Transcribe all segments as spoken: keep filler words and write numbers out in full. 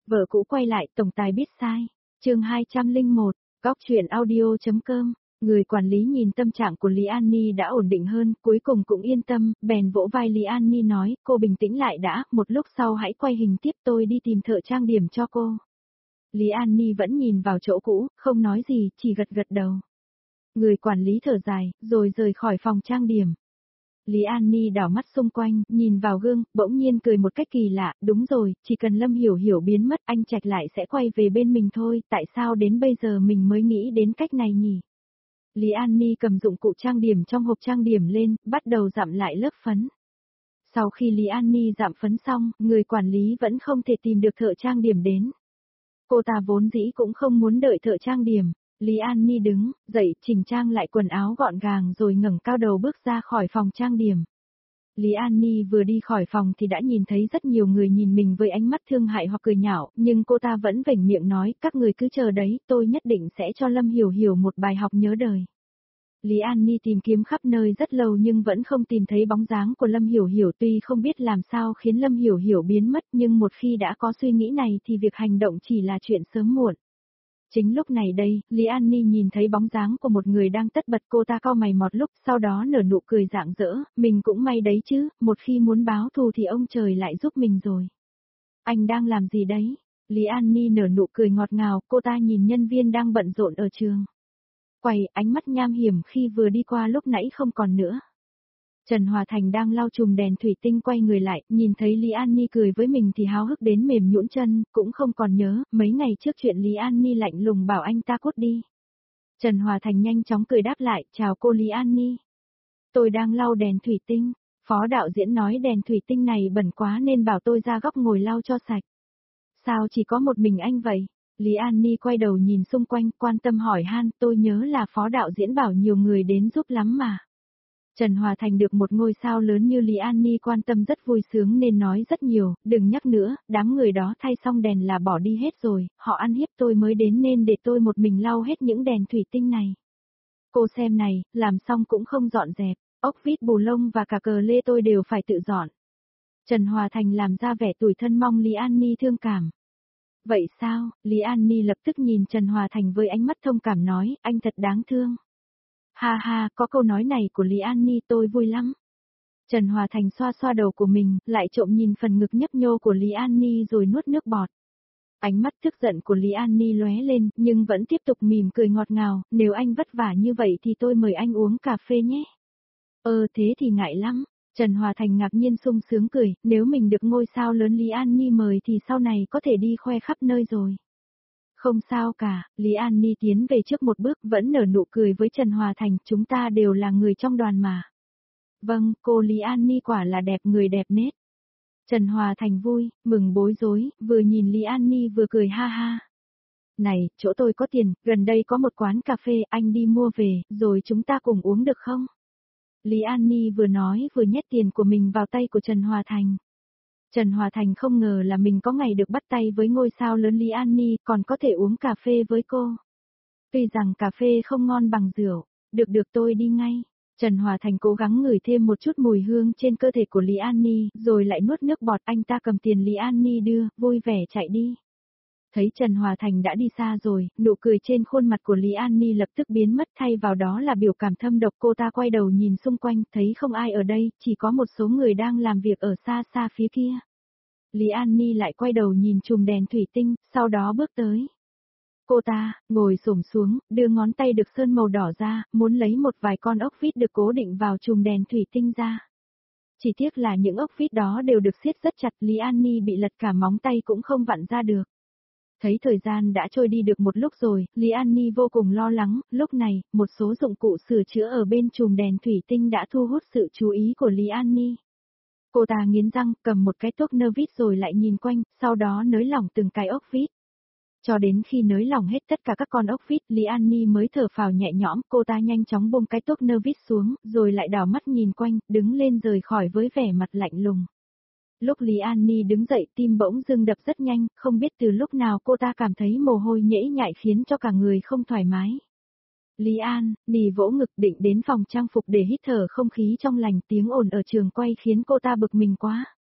Vợ cũ quay lại, tổng tài biết sai. Chương hai trăm lẻ một, góc truyện audio.com. Người quản lý nhìn tâm trạng của Lý An Ni đã ổn định hơn, cuối cùng cũng yên tâm, bèn vỗ vai Lý An Ni nói, cô bình tĩnh lại đã, một lúc sau hãy quay hình tiếp, tôi đi tìm thợ trang điểm cho cô. Lý An Ni vẫn nhìn vào chỗ cũ, không nói gì, chỉ gật gật đầu. Người quản lý thở dài, rồi rời khỏi phòng trang điểm. Lý An Ni đảo mắt xung quanh, nhìn vào gương, bỗng nhiên cười một cách kỳ lạ, đúng rồi, chỉ cần Lâm Hiểu Hiểu biến mất anh Trạch lại sẽ quay về bên mình thôi, tại sao đến bây giờ mình mới nghĩ đến cách này nhỉ? Lý An Ni cầm dụng cụ trang điểm trong hộp trang điểm lên, bắt đầu dặm lại lớp phấn. Sau khi Lý An Ni dặm phấn xong, người quản lý vẫn không thể tìm được thợ trang điểm đến. Cô ta vốn dĩ cũng không muốn đợi thợ trang điểm. Lý An Ni đứng, dậy, chỉnh trang lại quần áo gọn gàng rồi ngẩng cao đầu bước ra khỏi phòng trang điểm. Lý An Ni vừa đi khỏi phòng thì đã nhìn thấy rất nhiều người nhìn mình với ánh mắt thương hại hoặc cười nhạo, nhưng cô ta vẫn vểnh miệng nói, các người cứ chờ đấy, tôi nhất định sẽ cho Lâm Hiểu Hiểu một bài học nhớ đời. Lý An Ni tìm kiếm khắp nơi rất lâu nhưng vẫn không tìm thấy bóng dáng của Lâm Hiểu Hiểu, tuy không biết làm sao khiến Lâm Hiểu Hiểu biến mất, nhưng một khi đã có suy nghĩ này thì việc hành động chỉ là chuyện sớm muộn. Chính lúc này đây, Lý An Ni nhìn thấy bóng dáng của một người đang tất bật, cô ta cau mày một lúc, sau đó nở nụ cười rạng rỡ, mình cũng may đấy chứ, một khi muốn báo thù thì ông trời lại giúp mình rồi. Anh đang làm gì đấy? Lý An Ni nở nụ cười ngọt ngào, cô ta nhìn nhân viên đang bận rộn ở trường quầy, ánh mắt nham hiểm khi vừa đi qua lúc nãy không còn nữa. Trần Hòa Thành đang lau chùm đèn thủy tinh quay người lại, nhìn thấy Lý An Ni cười với mình thì háo hức đến mềm nhũn chân, cũng không còn nhớ, mấy ngày trước chuyện Lý An Ni lạnh lùng bảo anh ta cút đi. Trần Hòa Thành nhanh chóng cười đáp lại, chào cô Lý An Ni. Tôi đang lau đèn thủy tinh, phó đạo diễn nói đèn thủy tinh này bẩn quá nên bảo tôi ra góc ngồi lau cho sạch. Sao chỉ có một mình anh vậy? Lý An Ni quay đầu nhìn xung quanh, quan tâm hỏi han, tôi nhớ là phó đạo diễn bảo nhiều người đến giúp lắm mà. Trần Hòa Thành được một ngôi sao lớn như Lý An Ni quan tâm rất vui sướng nên nói rất nhiều, đừng nhắc nữa, đám người đó thay xong đèn là bỏ đi hết rồi, họ ăn hiếp tôi mới đến nên để tôi một mình lau hết những đèn thủy tinh này. Cô xem này, làm xong cũng không dọn dẹp, ốc vít bù lông và cả cờ lê tôi đều phải tự dọn. Trần Hòa Thành làm ra vẻ tủi thân mong Lý An Ni thương cảm. Vậy sao? Lý An Ni lập tức nhìn Trần Hòa Thành với ánh mắt thông cảm nói, anh thật đáng thương. Ha ha, có câu nói này của Lý An Ni tôi vui lắm. Trần Hòa Thành xoa xoa đầu của mình, lại trộm nhìn phần ngực nhấp nhô của Lý An Ni rồi nuốt nước bọt. Ánh mắt tức giận của Lý An Ni lóe lên, nhưng vẫn tiếp tục mỉm cười ngọt ngào, nếu anh vất vả như vậy thì tôi mời anh uống cà phê nhé. Ờ thế thì ngại lắm. Trần Hòa Thành ngạc nhiên sung sướng cười, nếu mình được ngôi sao lớn Lý An Ni mời thì sau này có thể đi khoe khắp nơi rồi. Không sao cả, Lý An Ni tiến về trước một bước vẫn nở nụ cười với Trần Hòa Thành, chúng ta đều là người trong đoàn mà. Vâng, cô Lý An Ni quả là đẹp người đẹp nết. Trần Hòa Thành vui, mừng bối rối, vừa nhìn Lý An Ni vừa cười ha ha. Này, chỗ tôi có tiền, gần đây có một quán cà phê, anh đi mua về, rồi chúng ta cùng uống được không? Lý An Ni vừa nói vừa nhét tiền của mình vào tay của Trần Hòa Thành. Trần Hòa Thành không ngờ là mình có ngày được bắt tay với ngôi sao lớn Lý An Ni, còn có thể uống cà phê với cô. Tuy rằng cà phê không ngon bằng rượu, được được tôi đi ngay. Trần Hòa Thành cố gắng ngửi thêm một chút mùi hương trên cơ thể của Lý An Ni, rồi lại nuốt nước bọt, anh ta cầm tiền Lý An Ni đưa, vui vẻ chạy đi. Thấy Trần Hòa Thành đã đi xa rồi, nụ cười trên khuôn mặt của Lý An Ni lập tức biến mất, thay vào đó là biểu cảm thâm độc. Cô ta quay đầu nhìn xung quanh, thấy không ai ở đây, chỉ có một số người đang làm việc ở xa xa phía kia. Lý An Ni lại quay đầu nhìn chùm đèn thủy tinh, sau đó bước tới. Cô ta, ngồi xổm xuống, đưa ngón tay được sơn màu đỏ ra, muốn lấy một vài con ốc vít được cố định vào chùm đèn thủy tinh ra. Chỉ tiếc là những ốc vít đó đều được siết rất chặt, Lý An Ni bị lật cả móng tay cũng không vặn ra được. Thấy thời gian đã trôi đi được một lúc rồi, Lý An Ni vô cùng lo lắng, lúc này, một số dụng cụ sửa chữa ở bên chùm đèn thủy tinh đã thu hút sự chú ý của Lý An Ni. Cô ta nghiến răng, cầm một cái tuốc nơ vít rồi lại nhìn quanh, sau đó nới lỏng từng cái ốc vít. Cho đến khi nới lỏng hết tất cả các con ốc vít, Lý An Ni mới thở phào nhẹ nhõm, cô ta nhanh chóng buông cái tuốc nơ vít xuống, rồi lại đảo mắt nhìn quanh, đứng lên rời khỏi với vẻ mặt lạnh lùng. Lúc Lý An Ni đứng dậy tim bỗng dưng đập rất nhanh, không biết từ lúc nào cô ta cảm thấy mồ hôi nhễ nhại khiến cho cả người không thoải mái. Lý An, Nì vỗ ngực định đến phòng trang phục để hít thở không khí trong lành, tiếng ồn ở trường quay khiến cô ta bực mình quá.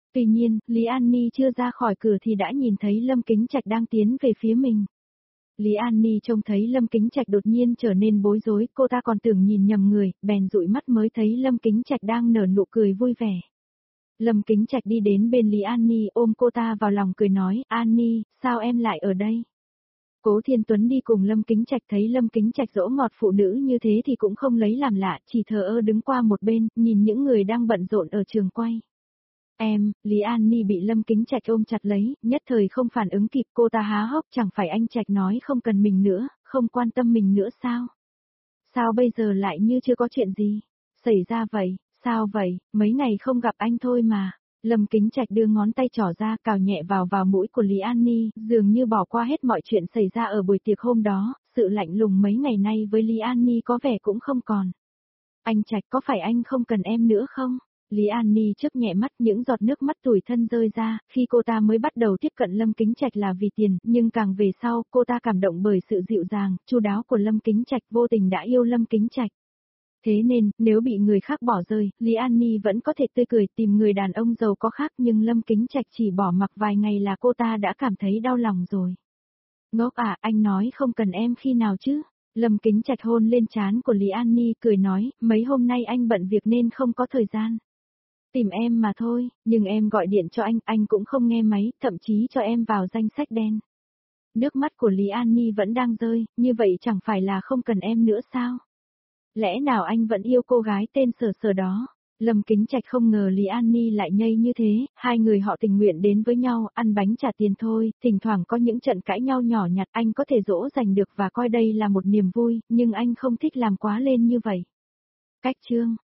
Tuy nhiên, Lý An Ni chưa ra khỏi cửa thì đã nhìn thấy Lâm Kính Trạch đang tiến về phía mình. Lý An Ni trông thấy Lâm Kính Trạch đột nhiên trở nên bối rối, cô ta còn tưởng nhìn nhầm người, bèn dụi mắt mới thấy Lâm Kính Trạch đang nở nụ cười vui vẻ. Lâm Kính Trạch đi đến bên Lý An Ni ôm cô ta vào lòng cười nói, An Ni, sao em lại ở đây? Cố Thiên Tuấn đi cùng Lâm Kính Trạch thấy Lâm Kính Trạch dỗ ngọt phụ nữ như thế thì cũng không lấy làm lạ, chỉ thờ ơ đứng qua một bên, nhìn những người đang bận rộn ở trường quay. Em, Lý An Ni bị Lâm Kính Trạch ôm chặt lấy, nhất thời không phản ứng kịp, cô ta há hốc, chẳng phải anh Trạch nói không cần mình nữa, không quan tâm mình nữa sao? Sao bây giờ lại như chưa có chuyện gì? Xảy ra vậy, sao vậy, mấy ngày không gặp anh thôi mà. Lâm Kính Trạch đưa ngón tay trỏ ra cào nhẹ vào vào mũi của Lý An Ni, dường như bỏ qua hết mọi chuyện xảy ra ở buổi tiệc hôm đó, sự lạnh lùng mấy ngày nay với Lý An Ni có vẻ cũng không còn. Anh Trạch có phải anh không cần em nữa không? Lý An Ni chớp nhẹ mắt, những giọt nước mắt tủi thân rơi ra, khi cô ta mới bắt đầu tiếp cận Lâm Kính Trạch là vì tiền, nhưng càng về sau, cô ta cảm động bởi sự dịu dàng, chu đáo của Lâm Kính Trạch, vô tình đã yêu Lâm Kính Trạch. Thế nên, nếu bị người khác bỏ rơi, Lý An Ni vẫn có thể tươi cười tìm người đàn ông giàu có khác, nhưng Lâm Kính Trạch chỉ bỏ mặc vài ngày là cô ta đã cảm thấy đau lòng rồi. Ngốc à, anh nói không cần em khi nào chứ? Lâm Kính Trạch hôn lên trán của Lý An Ni cười nói, mấy hôm nay anh bận việc nên không có thời gian. Tìm em mà thôi, nhưng em gọi điện cho anh, anh cũng không nghe máy, thậm chí cho em vào danh sách đen. Nước mắt của Lý An Ni vẫn đang rơi, như vậy chẳng phải là không cần em nữa sao? Lẽ nào anh vẫn yêu cô gái tên Sở Sở đó? Lâm Kính Trạch không ngờ Lý An Ni lại nhây như thế, hai người họ tình nguyện đến với nhau, ăn bánh trả tiền thôi, thỉnh thoảng có những trận cãi nhau nhỏ nhặt anh có thể dỗ dành được và coi đây là một niềm vui, nhưng anh không thích làm quá lên như vậy. Cách chương